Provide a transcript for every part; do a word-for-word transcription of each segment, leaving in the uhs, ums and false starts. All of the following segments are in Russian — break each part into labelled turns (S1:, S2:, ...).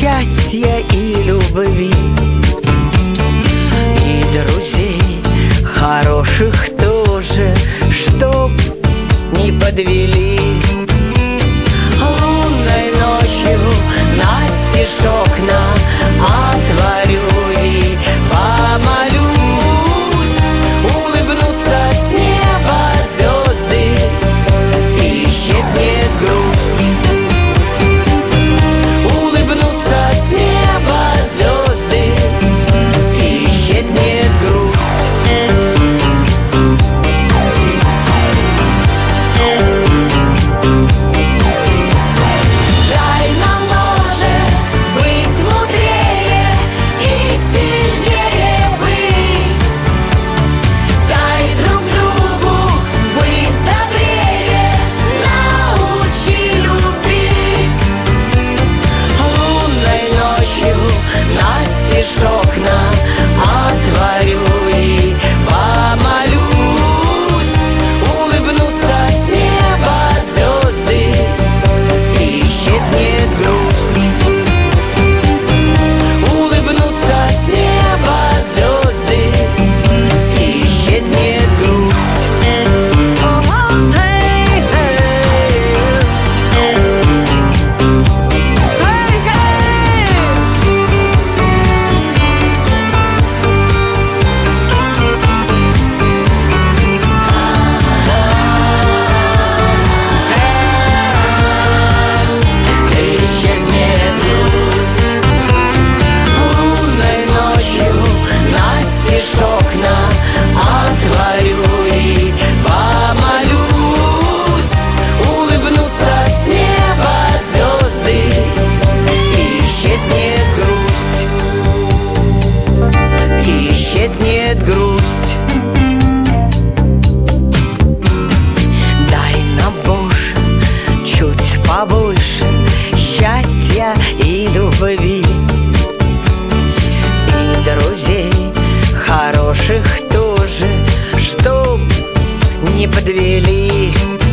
S1: счастья и любви, и друзей хороших тоже, чтоб не подвели. Лунной ночью настежь окна отворю и помолюсь, улыбнутся с неба звезды, и исчезнет грусть. Улыбнутся с неба звезды, и исчезнет грусть. Окна отворю и помолюсь, улыбнутся с неба звезды, и исчезнет грусть. Улыбнутся с неба звезды, и исчезнет грусть. Окна отворю и помолюсь, улыбнутся с неба звезды, и исчезнет грусть. И исчезнет грусть. Дай нам, Боже, чуть побольше счастья и любви, и друзей хороших тоже, чтоб не подвели.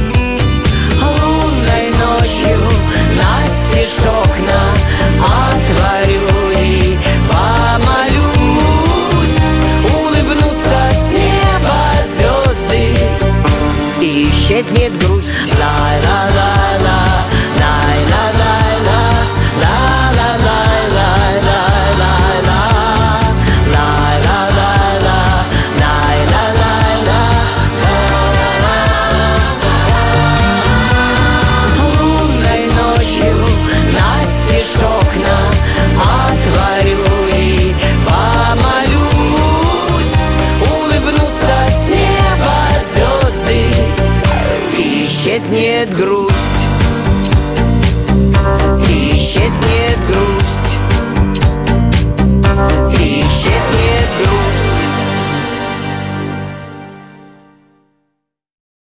S1: Лунной ночью настежь окна отворю и помолюсь, улыбнутся с неба звезды, и исчезнет грусть. Ла-ла-ла-ла, ла-ла-ла-ла, ла-ла-ла-ла. Окна отворю и помолюсь, улыбнутся с неба звезды, и исчезнет грусть.